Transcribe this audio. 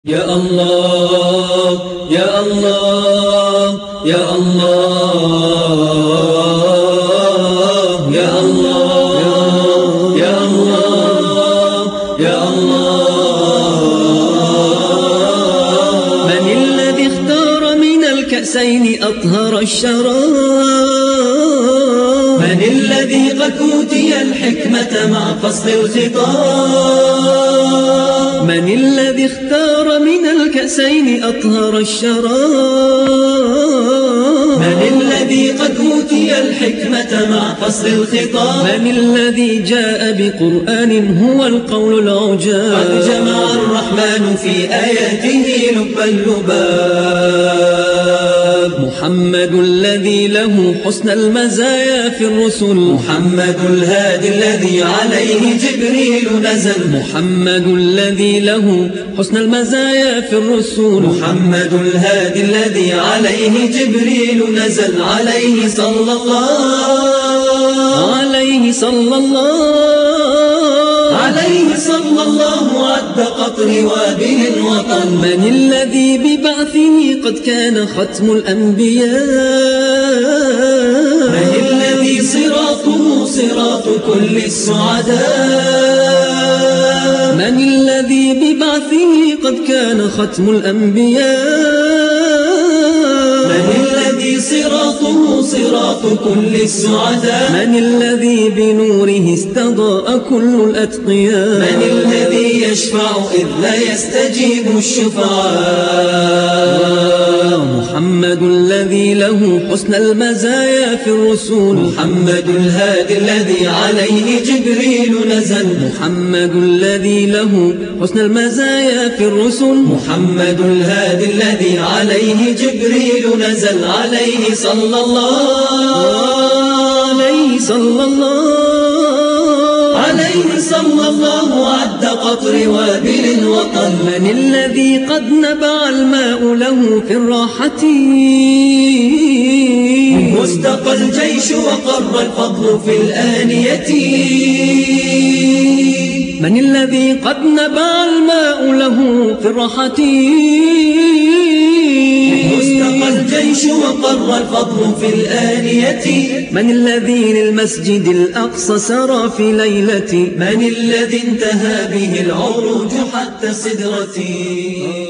يا الله يا الله يا الله يا الله يا الله يا الله. من الذي اختار من الكأسين أطهر الشراب؟ من الذي قد أوتي الحكمة مع فصل الخطاب؟ من الذي اختار من الكأسين أطهر الشراب؟ من الذي قد أوتي الحكمة مع فصل الخطاب؟ من الذي جاء بقرآن هو القول العجاب؟ قد جمع الرحمن في آياته لب اللباب. محمد الذي له حسن المزايا في الرسل، محمد الهادي الذي عليه جبريل نزل، محمد الذي له حسن المزايا في الرسل، محمد الهادي الذي عليه جبريل نزل. عليه صلى الله، عليه صلى الله، عليه صلى الله عد قطر وابل وطن. من الذي ببعثه قد كان ختم الأنبياء؟ من الذي صراطه صراط كل السعداء؟ من الذي ببعثه قد كان ختم الأنبياء؟ من الذي صراطه صراط كل السعداء؟ من الذي بنوره استضاء كل الأتقياء؟ من الذي يشفع إذ لا يستجيب الشفعاء؟ محمد الذي له حسن المزايا في الرسل، محمد الهادي الذي عليه جبريل نزل، محمد الذي له حسن المزايا في الرسل، محمد الهادي الذي عليه جبريل نزل. عليه صلى الله، عليه صلى الله، عليه صلى الله عد قطر وابل وطن. من الذي قد نبع الماء له في الراحة؟ مستقى الجيش وقر الفضل في الآنية. من الذي قد نبع الماء له في الراحة؟ مستقى الجيش وقر الفضل في الآنية. من الذي للمسجد الأقصى سرى في ليلة؟ من الذي انتهى به العروج حتى السدرة؟